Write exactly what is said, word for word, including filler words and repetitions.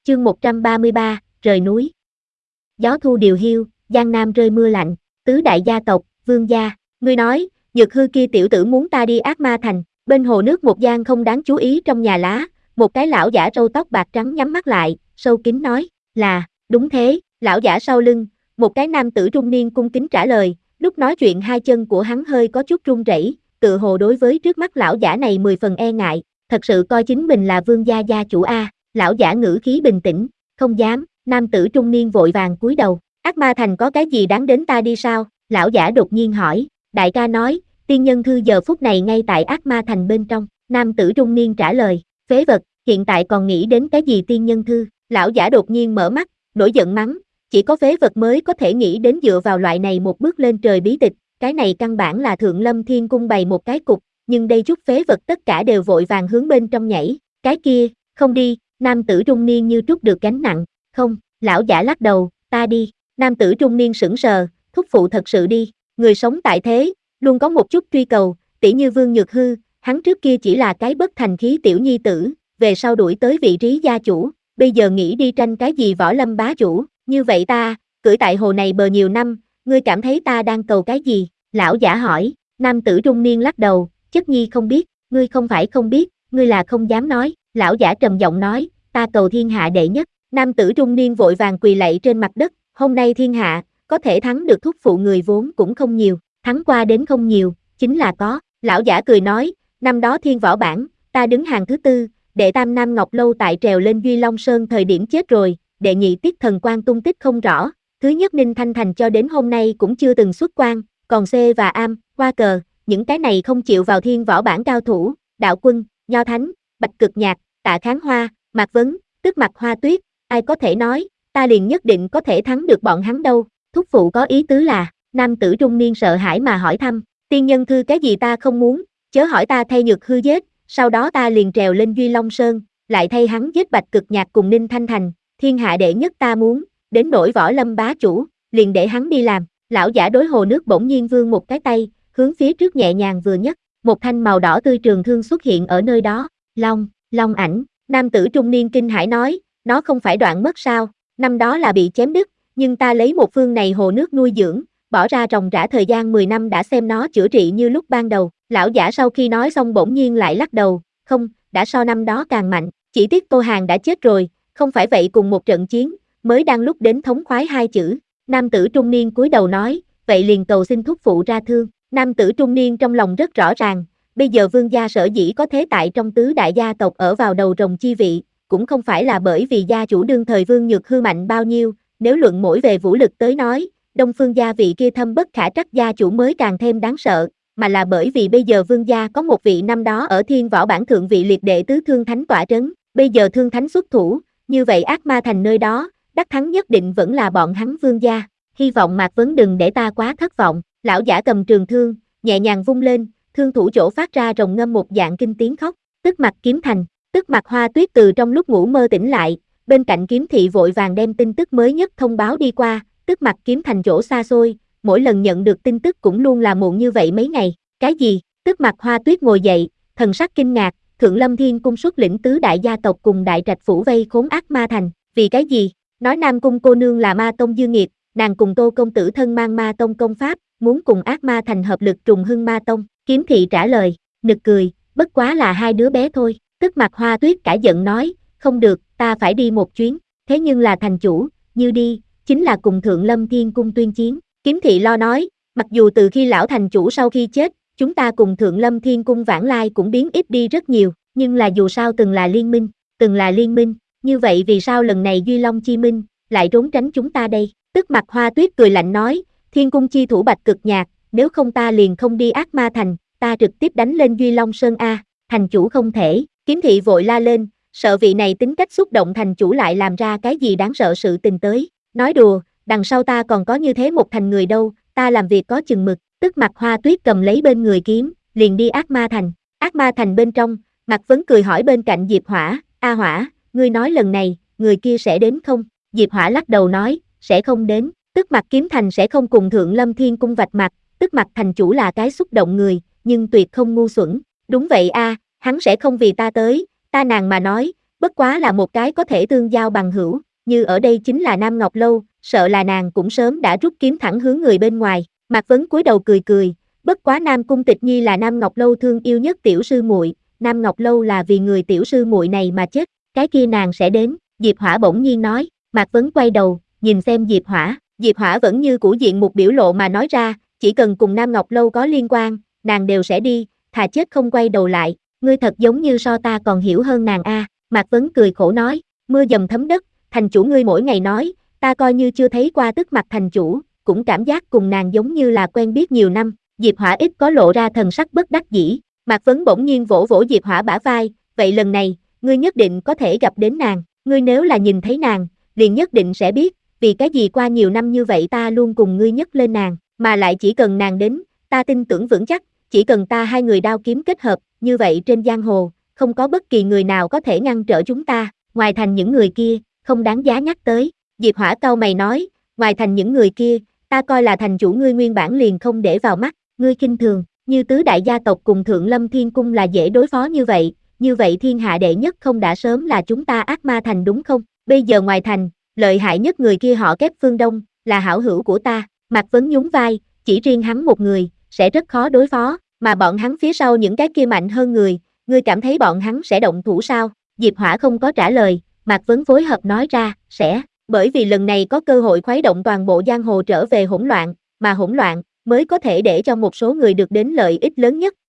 Chương một trăm ba mươi ba, rời núi. Gió thu điều hiu, giang nam rơi mưa lạnh, tứ đại gia tộc, vương gia, ngươi nói, Nhược Hư kia tiểu tử muốn ta đi Ác Ma Thành. Bên hồ nước một gian không đáng chú ý trong nhà lá, một cái lão giả râu tóc bạc trắng nhắm mắt lại, sâu kín nói, là, đúng thế. Lão giả sau lưng, một cái nam tử trung niên cung kính trả lời, lúc nói chuyện hai chân của hắn hơi có chút run rẩy, tự hồ đối với trước mắt lão giả này mười phần e ngại, thật sự coi chính mình là vương gia gia chủ a. Lão giả ngữ khí bình tĩnh, không dám. Nam tử trung niên vội vàng cúi đầu, Ác Ma Thành có cái gì đáng đến ta đi sao? Lão giả đột nhiên hỏi, đại ca nói, tiên nhân thư giờ phút này ngay tại Ác Ma Thành bên trong. Nam tử trung niên trả lời, phế vật, hiện tại còn nghĩ đến cái gì tiên nhân thư? Lão giả đột nhiên mở mắt, nổi giận mắng, chỉ có phế vật mới có thể nghĩ đến dựa vào loại này một bước lên trời bí tịch, cái này căn bản là Thượng Lâm Thiên Cung bày một cái cục, nhưng đây chút phế vật tất cả đều vội vàng hướng bên trong nhảy, cái kia, không đi. Nam tử trung niên như trút được gánh nặng, không, lão giả lắc đầu, ta đi. Nam tử trung niên sững sờ, thúc phụ thật sự đi. Người sống tại thế, luôn có một chút truy cầu, tỉ như Vương Nhược Hư, hắn trước kia chỉ là cái bất thành khí tiểu nhi tử, về sau đuổi tới vị trí gia chủ, bây giờ nghĩ đi tranh cái gì võ lâm bá chủ, như vậy ta, cưỡi tại hồ này bờ nhiều năm, ngươi cảm thấy ta đang cầu cái gì? Lão giả hỏi. Nam tử trung niên lắc đầu, chất nhi không biết, ngươi không phải không biết, ngươi là không dám nói. Lão giả trầm giọng nói, ta cầu thiên hạ đệ nhất. Nam tử trung niên vội vàng quỳ lạy trên mặt đất, hôm nay thiên hạ, có thể thắng được thúc phụ người vốn cũng không nhiều, thắng qua đến không nhiều, chính là có. Lão giả cười nói, năm đó thiên võ bảng, ta đứng hàng thứ tư, đệ tam Nam Ngọc Lâu tại trèo lên Duy Long Sơn thời điểm chết rồi, đệ nhị Tiết Thần Quan tung tích không rõ, thứ nhất Ninh Thanh Thành cho đến hôm nay cũng chưa từng xuất quan, còn C và Am, Hoa Cờ, những cái này không chịu vào thiên võ bảng cao thủ, Đạo Quân, Nho Thánh, Bạch Cực Nhạc, Tạ Kháng Hoa, Mạc Vấn, tức Mạc Hoa Tuyết, ai có thể nói, ta liền nhất định có thể thắng được bọn hắn đâu. Thúc phụ có ý tứ là, nam tử trung niên sợ hãi mà hỏi thăm, tiên nhân thư cái gì ta không muốn, chớ hỏi ta thay Nhược Hư giết, sau đó ta liền trèo lên Duy Long Sơn, lại thay hắn giết Bạch Cực Nhạc cùng Ninh Thanh Thành, thiên hạ đệ nhất ta muốn, đến nỗi võ lâm bá chủ, liền để hắn đi làm. Lão giả đối hồ nước bỗng nhiên vươn một cái tay, hướng phía trước nhẹ nhàng vừa nhấc, một thanh màu đỏ tươi trường thương xuất hiện ở nơi đó, long, long ảnh. Nam tử trung niên kinh hãi nói, nó không phải đoạn mất sao, năm đó là bị chém đứt, nhưng ta lấy một phương này hồ nước nuôi dưỡng, bỏ ra ròng rã thời gian mười năm đã xem nó chữa trị như lúc ban đầu. Lão giả sau khi nói xong bỗng nhiên lại lắc đầu, không, đã so năm đó càng mạnh, chỉ tiếc Tô Hàn đã chết rồi, không phải vậy cùng một trận chiến, mới đang lúc đến thống khoái hai chữ. Nam tử trung niên cúi đầu nói, vậy liền cầu xin thúc phụ ra thương. Nam tử trung niên trong lòng rất rõ ràng, bây giờ vương gia sở dĩ có thế tại trong tứ đại gia tộc ở vào đầu rồng chi vị, cũng không phải là bởi vì gia chủ đương thời Vương Nhược Hư mạnh bao nhiêu, nếu luận mỗi về vũ lực tới nói, Đông Phương gia vị kia thâm bất khả trắc gia chủ mới càng thêm đáng sợ, mà là bởi vì bây giờ vương gia có một vị năm đó ở thiên võ bản thượng vị liệt đệ tứ Thương Thánh tỏa trấn, bây giờ Thương Thánh xuất thủ, như vậy Ác Ma Thành nơi đó, đắc thắng nhất định vẫn là bọn hắn vương gia, hy vọng Mạc Vấn đừng để ta quá thất vọng. Lão giả cầm trường thương, nhẹ nhàng vung lên, thương thủ chỗ phát ra rồng ngâm một dạng kinh tiếng khóc, tức Mặc Kiếm Thành. Tức Mặc Hoa Tuyết từ trong lúc ngủ mơ tỉnh lại, bên cạnh Kiếm Thị vội vàng đem tin tức mới nhất thông báo đi qua, tức Mặc Kiếm Thành chỗ xa xôi, mỗi lần nhận được tin tức cũng luôn là muộn như vậy mấy ngày. Cái gì? Tức Mặc Hoa Tuyết ngồi dậy, thần sắc kinh ngạc, Thượng Lâm Thiên Cung xuất lĩnh tứ đại gia tộc cùng đại trạch phủ vây khốn Ác Ma Thành, vì cái gì? Nói Nam Cung cô nương là Ma Tông dư nghiệt, nàng cùng Tô công tử thân mang Ma Tông công pháp, muốn cùng Ác Ma Thành hợp lực trùng hưng Ma Tông. Kiếm Thị trả lời, nực cười, bất quá là hai đứa bé thôi. Tức Mặc Hoa Tuyết cả giận nói, không được, ta phải đi một chuyến, thế nhưng là thành chủ, như đi, chính là cùng Thượng Lâm Thiên Cung tuyên chiến. Kiếm Thị lo nói, mặc dù từ khi lão thành chủ sau khi chết, chúng ta cùng Thượng Lâm Thiên Cung vãng lai cũng biến ít đi rất nhiều, nhưng là dù sao từng là liên minh, từng là liên minh, như vậy vì sao lần này Duy Long Chi Minh, lại trốn tránh chúng ta đây? Tức Mặc Hoa Tuyết cười lạnh nói, Thiên Cung chi thủ Bạch Cực Nhạc, nếu không ta liền không đi Ác Ma Thành, ta trực tiếp đánh lên Duy Long Sơn A, thành chủ không thể. Kiếm Thị vội la lên, sợ vị này tính cách xúc động thành chủ lại làm ra cái gì đáng sợ sự tình tới, nói đùa, đằng sau ta còn có như thế một thành người đâu, ta làm việc có chừng mực. Tức Mặc Hoa Tuyết cầm lấy bên người kiếm, liền đi Ác Ma Thành. Ác Ma Thành bên trong, Mạc Vấn cười hỏi bên cạnh Diệp Hỏa, A Hỏa, ngươi nói lần này, người kia sẽ đến không? Diệp Hỏa lắc đầu nói, sẽ không đến. Tức Mặc Kiếm Thành sẽ không cùng Thượng Lâm Thiên Cung vạch mặt, Tức Mặc thành chủ là cái xúc động người, nhưng tuyệt không ngu xuẩn. Đúng vậy a, hắn sẽ không vì ta tới, ta nàng mà nói, bất quá là một cái có thể tương giao bằng hữu, như ở đây chính là Nam Ngọc Lâu, sợ là nàng cũng sớm đã rút kiếm thẳng hướng người bên ngoài. Mạc Vấn cúi đầu cười cười, bất quá Nam Cung Tịch Nhi là Nam Ngọc Lâu thương yêu nhất tiểu sư muội, Nam Ngọc Lâu là vì người tiểu sư muội này mà chết, cái kia nàng sẽ đến, Diệp Hỏa bỗng nhiên nói. Mạc Vấn quay đầu, nhìn xem Diệp Hỏa, Diệp Hỏa vẫn như cũ diện một biểu lộ mà nói ra, chỉ cần cùng Nam Ngọc Lâu có liên quan, nàng đều sẽ đi, thà chết không quay đầu lại, ngươi thật giống như so ta còn hiểu hơn nàng a. Mạc Vấn cười khổ nói, mưa dầm thấm đất, thành chủ ngươi mỗi ngày nói, ta coi như chưa thấy qua tức mặt thành chủ, cũng cảm giác cùng nàng giống như là quen biết nhiều năm. Diệp Hỏa ít có lộ ra thần sắc bất đắc dĩ. Mạc Vấn bỗng nhiên vỗ vỗ Diệp Hỏa bả vai, vậy lần này, ngươi nhất định có thể gặp đến nàng, ngươi nếu là nhìn thấy nàng, liền nhất định sẽ biết, vì cái gì qua nhiều năm như vậy ta luôn cùng ngươi nhấc lên nàng, mà lại chỉ cần nàng đến, ta tin tưởng vững chắc, chỉ cần ta hai người đao kiếm kết hợp, như vậy trên giang hồ, không có bất kỳ người nào có thể ngăn trở chúng ta, ngoài thành những người kia, không đáng giá nhắc tới. Diệp Hỏa cau mày nói, ngoài thành những người kia, ta coi là thành chủ ngươi nguyên bản liền không để vào mắt, ngươi khinh thường, như tứ đại gia tộc cùng Thượng Lâm Thiên Cung là dễ đối phó như vậy, như vậy thiên hạ đệ nhất không đã sớm là chúng ta Ác Ma Thành đúng không? Bây giờ ngoài thành, lợi hại nhất người kia họ Kép Phương Đông, là hảo hữu của ta. Mạc Vấn nhún vai, chỉ riêng hắn một người, sẽ rất khó đối phó, mà bọn hắn phía sau những cái kia mạnh hơn người, ngươi cảm thấy bọn hắn sẽ động thủ sao? Diệp Hỏa không có trả lời, Mạc Vấn phối hợp nói ra, sẽ, bởi vì lần này có cơ hội khuấy động toàn bộ giang hồ trở về hỗn loạn, mà hỗn loạn, mới có thể để cho một số người được đến lợi ích lớn nhất,